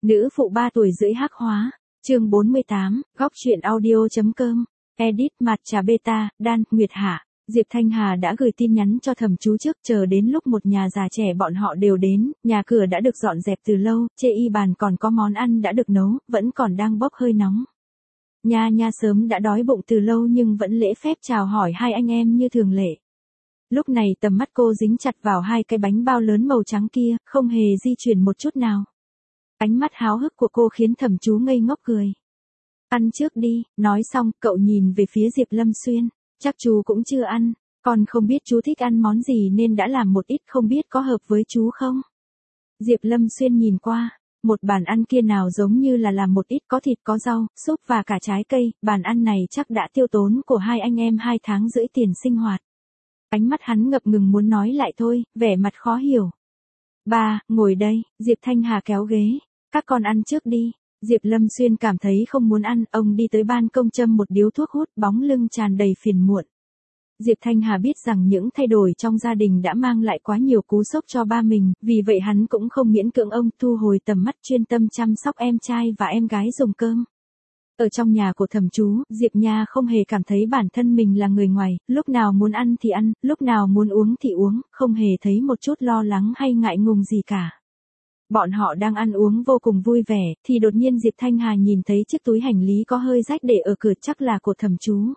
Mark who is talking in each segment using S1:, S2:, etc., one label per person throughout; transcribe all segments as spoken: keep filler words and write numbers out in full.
S1: Nữ phụ ba tuổi rưỡi hắc hóa. Chương bốn mươi tám, góc truyện audio.com. Edit mặt trà beta, Đan, Nguyệt Hạ. Diệp Thanh Hà đã gửi tin nhắn cho thẩm chú trước, chờ đến lúc một nhà già trẻ bọn họ đều đến, nhà cửa đã được dọn dẹp từ lâu, chê y bàn còn có món ăn đã được nấu, vẫn còn đang bốc hơi nóng. Nha nha sớm đã đói bụng từ lâu nhưng vẫn lễ phép chào hỏi hai anh em như thường lệ. Lúc này tầm mắt cô dính chặt vào hai cái bánh bao lớn màu trắng kia, không hề di chuyển một chút nào. Ánh mắt háo hức của cô khiến thẩm chú ngây ngốc cười. Ăn trước đi, nói xong, cậu nhìn về phía Diệp Lâm Xuyên. Chắc chú cũng chưa ăn, còn không biết chú thích ăn món gì nên đã làm một ít, không biết có hợp với chú không? Diệp Lâm Xuyên nhìn qua, một bàn ăn kia nào giống như là làm một ít, có thịt có rau, súp và cả trái cây, bàn ăn này chắc đã tiêu tốn của hai anh em hai tháng rưỡi tiền sinh hoạt. Ánh mắt hắn ngập ngừng muốn nói lại thôi, vẻ mặt khó hiểu. Ba, ngồi đây, Diệp Thanh Hà kéo ghế, các con ăn trước đi. Diệp Lâm Xuyên cảm thấy không muốn ăn, ông đi tới ban công châm một điếu thuốc hút, bóng lưng tràn đầy phiền muộn. Diệp Thanh Hà biết rằng những thay đổi trong gia đình đã mang lại quá nhiều cú sốc cho ba mình, vì vậy hắn cũng không miễn cưỡng ông, thu hồi tầm mắt chuyên tâm chăm sóc em trai và em gái dùng cơm. Ở trong nhà của thẩm chú, Diệp Nha không hề cảm thấy bản thân mình là người ngoài, lúc nào muốn ăn thì ăn, lúc nào muốn uống thì uống, không hề thấy một chút lo lắng hay ngại ngùng gì cả. Bọn họ đang ăn uống vô cùng vui vẻ, thì đột nhiên Diệp Thanh Hà nhìn thấy chiếc túi hành lý có hơi rách để ở cửa, chắc là của thẩm chú.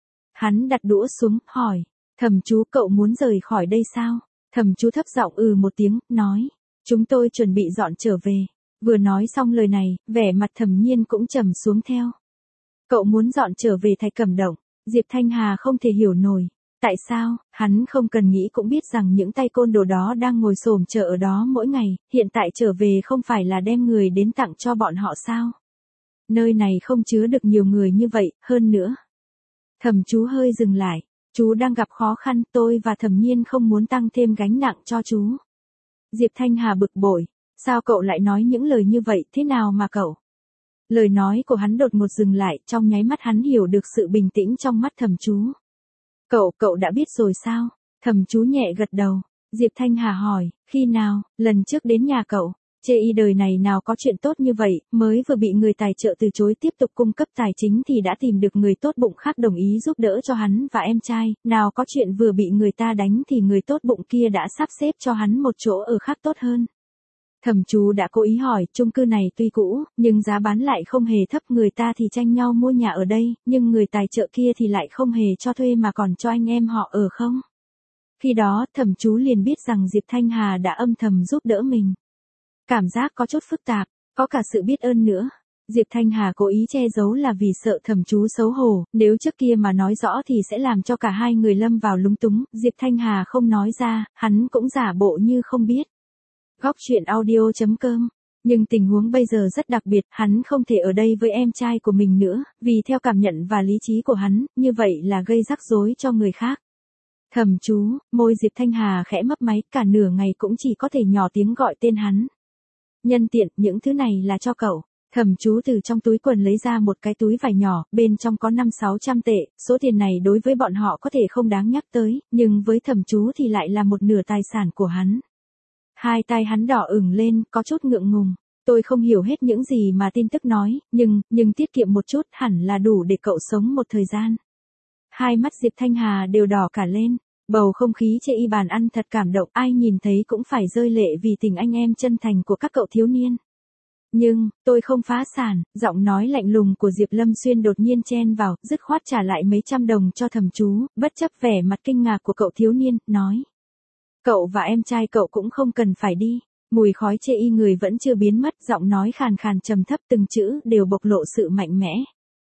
S1: Hắn đặt đũa xuống, hỏi, thẩm chú, cậu muốn rời khỏi đây sao? Thẩm chú thấp giọng ừ một tiếng, nói, chúng tôi chuẩn bị dọn trở về. Vừa nói xong lời này, vẻ mặt Thẩm Nhiên cũng trầm xuống theo. Cậu muốn dọn trở về Thạch Cẩm Động? Diệp Thanh Hà không thể hiểu nổi. Tại sao? Hắn không cần nghĩ cũng biết rằng những tay côn đồ đó đang ngồi xổm chờ ở đó mỗi ngày, hiện tại trở về không phải là đem người đến tặng cho bọn họ sao? Nơi này không chứa được nhiều người như vậy, hơn nữa. Thẩm chú hơi dừng lại, chú đang gặp khó khăn, tôi và Thẩm Nhiên không muốn tăng thêm gánh nặng cho chú. Diệp Thanh Hà bực bội, sao cậu lại nói những lời như vậy, thế nào mà cậu? Lời nói của hắn đột ngột dừng lại, trong nháy mắt hắn hiểu được sự bình tĩnh trong mắt thẩm chú. Cậu, cậu đã biết rồi sao? Thẩm chú nhẹ gật đầu. Diệp Thanh Hà hỏi, khi nào? Lần trước đến nhà cậu. Chê y đời này nào có chuyện tốt như vậy, mới vừa bị người tài trợ từ chối tiếp tục cung cấp tài chính thì đã tìm được người tốt bụng khác đồng ý giúp đỡ cho hắn và em trai, nào có chuyện vừa bị người ta đánh thì người tốt bụng kia đã sắp xếp cho hắn một chỗ ở khác tốt hơn. Thẩm chú đã cố ý hỏi, chung cư này tuy cũ, nhưng giá bán lại không hề thấp, người ta thì tranh nhau mua nhà ở đây, nhưng người tài trợ kia thì lại không hề cho thuê mà còn cho anh em họ ở không? Khi đó, thẩm chú liền biết rằng Diệp Thanh Hà đã âm thầm giúp đỡ mình. Cảm giác có chút phức tạp, có cả sự biết ơn nữa. Diệp Thanh Hà cố ý che giấu là vì sợ thẩm chú xấu hổ, nếu trước kia mà nói rõ thì sẽ làm cho cả hai người lâm vào lúng túng, Diệp Thanh Hà không nói ra, hắn cũng giả bộ như không biết. Góc truyện audio.com. Nhưng tình huống bây giờ rất đặc biệt, hắn không thể ở đây với em trai của mình nữa, vì theo cảm nhận và lý trí của hắn, như vậy là gây rắc rối cho người khác. Thẩm chú, môi Diệp Thanh Hà khẽ mấp máy, cả nửa ngày cũng chỉ có thể nhỏ tiếng gọi tên hắn. Nhân tiện, những thứ này là cho cậu. Thẩm chú từ trong túi quần lấy ra một cái túi vải nhỏ, bên trong có năm sáu trăm tệ, số tiền này đối với bọn họ có thể không đáng nhắc tới, nhưng với thẩm chú thì lại là một nửa tài sản của hắn. Hai tay hắn đỏ ửng lên, có chút ngượng ngùng. Tôi không hiểu hết những gì mà tin tức nói, nhưng, nhưng tiết kiệm một chút hẳn là đủ để cậu sống một thời gian. Hai mắt Diệp Thanh Hà đều đỏ cả lên, bầu không khí chê y bàn ăn thật cảm động, ai nhìn thấy cũng phải rơi lệ vì tình anh em chân thành của các cậu thiếu niên. Nhưng, tôi không phá sản, giọng nói lạnh lùng của Diệp Lâm Xuyên đột nhiên chen vào, dứt khoát trả lại mấy trăm đồng cho thẩm chú, bất chấp vẻ mặt kinh ngạc của cậu thiếu niên, nói. Cậu và em trai cậu cũng không cần phải đi. Mùi khói chê y người vẫn chưa biến mất, giọng nói khàn khàn trầm thấp, từng chữ đều bộc lộ sự mạnh mẽ.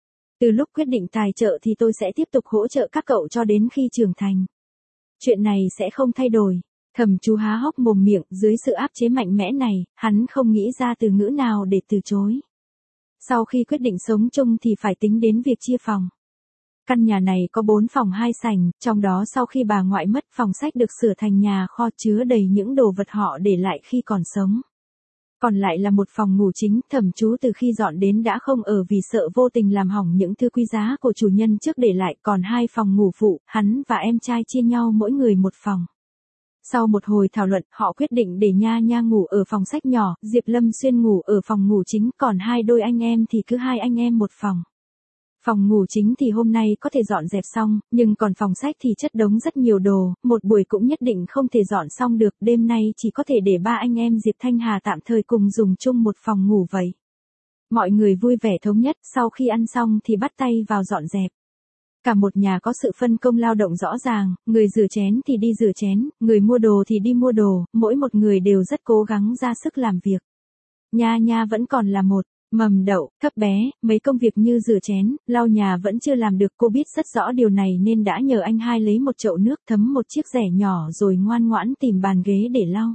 S1: Từ lúc quyết định tài trợ thì tôi sẽ tiếp tục hỗ trợ các cậu cho đến khi trưởng thành. Chuyện này sẽ không thay đổi. Thẩm chú há hốc mồm miệng, dưới sự áp chế mạnh mẽ này, hắn không nghĩ ra từ ngữ nào để từ chối. Sau khi quyết định sống chung thì phải tính đến việc chia phòng. Căn nhà này có bốn phòng hai sảnh, trong đó sau khi bà ngoại mất, phòng sách được sửa thành nhà kho chứa đầy những đồ vật họ để lại khi còn sống. Còn lại là một phòng ngủ chính, thẩm chú từ khi dọn đến đã không ở vì sợ vô tình làm hỏng những thứ quý giá của chủ nhân trước để lại, còn hai phòng ngủ phụ, hắn và em trai chia nhau mỗi người một phòng. Sau một hồi thảo luận, họ quyết định để Nha Nha ngủ ở phòng sách nhỏ, Diệp Lâm Xuyên ngủ ở phòng ngủ chính, còn hai đôi anh em thì cứ hai anh em một phòng. Phòng ngủ chính thì hôm nay có thể dọn dẹp xong, nhưng còn phòng sách thì chất đống rất nhiều đồ, một buổi cũng nhất định không thể dọn xong được, đêm nay chỉ có thể để ba anh em Diệp Thanh Hà tạm thời cùng dùng chung một phòng ngủ vậy. Mọi người vui vẻ thống nhất, sau khi ăn xong thì bắt tay vào dọn dẹp. Cả một nhà có sự phân công lao động rõ ràng, người rửa chén thì đi rửa chén, người mua đồ thì đi mua đồ, mỗi một người đều rất cố gắng ra sức làm việc. Nha Nha vẫn còn là một mầm đậu, thấp bé, mấy công việc như rửa chén, lau nhà vẫn chưa làm được, cô biết rất rõ điều này nên đã nhờ anh hai lấy một chậu nước thấm một chiếc rẻ nhỏ rồi ngoan ngoãn tìm bàn ghế để lau.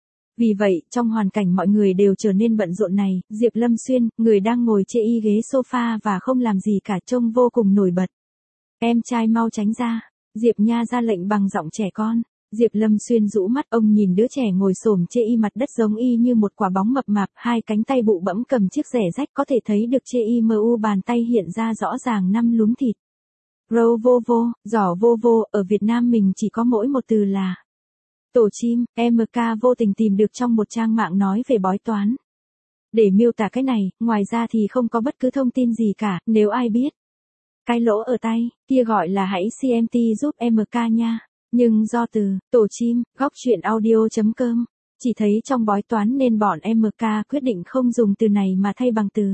S1: Vì vậy, trong hoàn cảnh mọi người đều trở nên bận rộn này, Diệp Lâm Xuyên, người đang ngồi chê y ghế sofa và không làm gì cả trông vô cùng nổi bật. Em trai mau tránh ra, Diệp Nha ra lệnh bằng giọng trẻ con. Diệp Lâm Xuyên rũ mắt, ông nhìn đứa trẻ ngồi xổm chê y mặt đất giống y như một quả bóng mập mạp, hai cánh tay bụ bẫm cầm chiếc rẻ rách, có thể thấy được chê y mờ u bàn tay hiện ra rõ ràng năm lúm thịt. Râu vô vô, giỏ vô vô, ở Việt Nam mình chỉ có mỗi một từ là tổ chim, em ca vô tình tìm được trong một trang mạng nói về bói toán. Để miêu tả cái này, ngoài ra thì không có bất cứ thông tin gì cả, nếu ai biết cái lỗ ở tay, kia gọi là hãy xê em tê giúp em ca nha. Nhưng do từ, tổ chim, góc truyện audio chấm com, chỉ thấy trong bói toán nên bọn em ca quyết định không dùng từ này mà thay bằng từ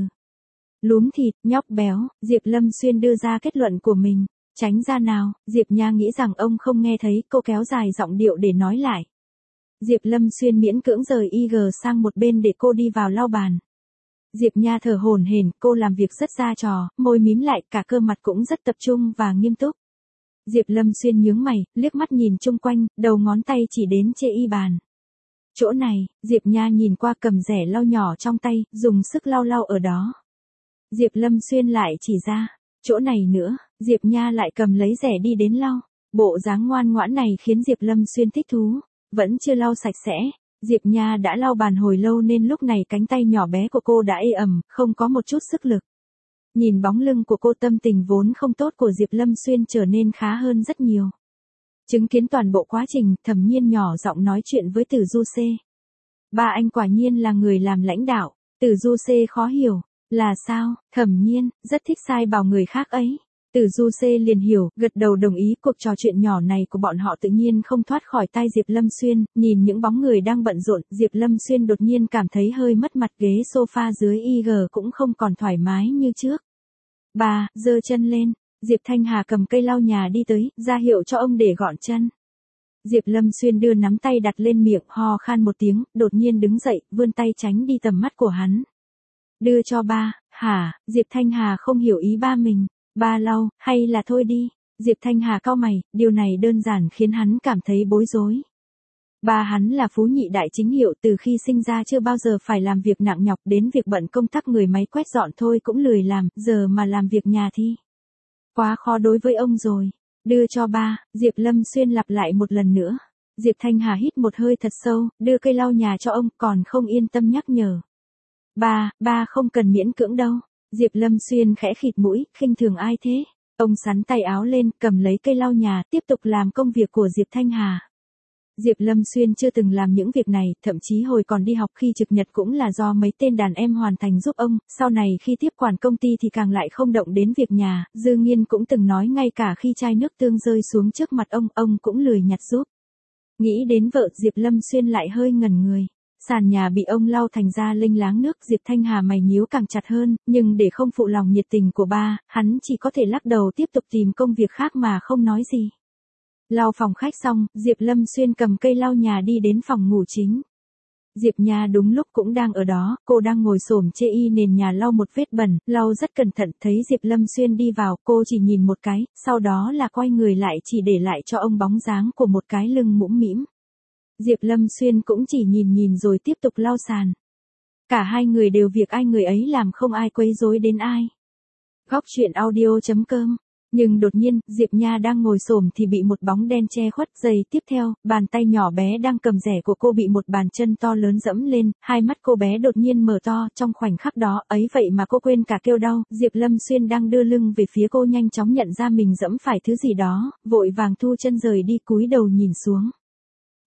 S1: lúm thịt, nhóc béo, Diệp Lâm Xuyên đưa ra kết luận của mình. Tránh ra nào, Diệp Nha nghĩ rằng ông không nghe thấy, cô kéo dài giọng điệu để nói lại. Diệp Lâm Xuyên miễn cưỡng rời i giê sang một bên để cô đi vào lau bàn. Diệp Nha thở hổn hển, cô làm việc rất ra trò, môi mím lại, cả cơ mặt cũng rất tập trung và nghiêm túc. Diệp Lâm Xuyên nhướng mày, liếc mắt nhìn chung quanh, đầu ngón tay chỉ đến chê y bàn. Chỗ này, Diệp Nha nhìn qua cầm rẻ lau nhỏ trong tay, dùng sức lau lau ở đó. Diệp Lâm Xuyên lại chỉ ra, chỗ này nữa, Diệp Nha lại cầm lấy rẻ đi đến lau. Bộ dáng ngoan ngoãn này khiến Diệp Lâm Xuyên thích thú, vẫn chưa lau sạch sẽ. Diệp Nha đã lau bàn hồi lâu nên lúc này cánh tay nhỏ bé của cô đã ê ẩm, không có một chút sức lực. Nhìn bóng lưng của cô, tâm tình vốn không tốt của Diệp Lâm Xuyên trở nên khá hơn rất nhiều. Chứng kiến toàn bộ quá trình, Thẩm Nhiên nhỏ giọng nói chuyện với Tử Du C. Ba anh quả nhiên là người làm lãnh đạo. Tử Du C khó hiểu, là sao? Thẩm Nhiên, rất thích sai bảo người khác ấy. Tử Du C liền hiểu, gật đầu đồng ý. Cuộc trò chuyện nhỏ này của bọn họ tự nhiên không thoát khỏi tai Diệp Lâm Xuyên, nhìn những bóng người đang bận rộn, Diệp Lâm Xuyên đột nhiên cảm thấy hơi mất mặt, ghế sofa dưới i giê cũng không còn thoải mái như trước. Bà, giơ chân lên, Diệp Thanh Hà cầm cây lau nhà đi tới, ra hiệu cho ông để gọn chân. Diệp Lâm Xuyên đưa nắm tay đặt lên miệng, ho khan một tiếng, đột nhiên đứng dậy, vươn tay tránh đi tầm mắt của hắn. Đưa cho ba, hả? Diệp Thanh Hà không hiểu ý ba mình. Ba lau, hay là thôi đi? Diệp Thanh Hà cau mày, điều này đơn giản khiến hắn cảm thấy bối rối. Ba hắn là phú nhị đại chính hiệu, từ khi sinh ra chưa bao giờ phải làm việc nặng nhọc, đến việc bận công tác người máy quét dọn thôi cũng lười làm, giờ mà làm việc nhà thì quá khó đối với ông rồi. Đưa cho ba, Diệp Lâm Xuyên lặp lại một lần nữa. Diệp Thanh Hà hít một hơi thật sâu, đưa cây lau nhà cho ông, còn không yên tâm nhắc nhở. Ba, ba không cần miễn cưỡng đâu. Diệp Lâm Xuyên khẽ khịt mũi, khinh thường ai thế? Ông xắn tay áo lên, cầm lấy cây lau nhà, tiếp tục làm công việc của Diệp Thanh Hà. Diệp Lâm Xuyên chưa từng làm những việc này, thậm chí hồi còn đi học khi trực nhật cũng là do mấy tên đàn em hoàn thành giúp ông, sau này khi tiếp quản công ty thì càng lại không động đến việc nhà, Dư Nghiên cũng từng nói ngay cả khi chai nước tương rơi xuống trước mặt ông, ông cũng lười nhặt giúp. Nghĩ đến vợ, Diệp Lâm Xuyên lại hơi ngẩn người. Sàn nhà bị ông lau thành ra lênh láng nước, Diệp Thanh Hà mày nhíu càng chặt hơn, nhưng để không phụ lòng nhiệt tình của ba, hắn chỉ có thể lắc đầu tiếp tục tìm công việc khác mà không nói gì. Lau phòng khách xong, Diệp Lâm Xuyên cầm cây lau nhà đi đến phòng ngủ chính. Diệp Nha đúng lúc cũng đang ở đó, cô đang ngồi xổm chê y nền nhà lau một vết bẩn, lau rất cẩn thận, thấy Diệp Lâm Xuyên đi vào, cô chỉ nhìn một cái, sau đó là quay người lại chỉ để lại cho ông bóng dáng của một cái lưng mũm mĩm. Diệp Lâm Xuyên cũng chỉ nhìn nhìn rồi tiếp tục lau sàn. Cả hai người đều việc ai người ấy làm, không ai quấy rối đến ai. Góc truyện audio chấm com. Nhưng đột nhiên, Diệp Nha đang ngồi xổm thì bị một bóng đen che khuất. Giây tiếp theo, bàn tay nhỏ bé đang cầm rẻ của cô bị một bàn chân to lớn dẫm lên, hai mắt cô bé đột nhiên mở to, trong khoảnh khắc đó, ấy vậy mà cô quên cả kêu đau. Diệp Lâm Xuyên đang đưa lưng về phía cô nhanh chóng nhận ra mình dẫm phải thứ gì đó, vội vàng thu chân rời đi, cúi đầu nhìn xuống.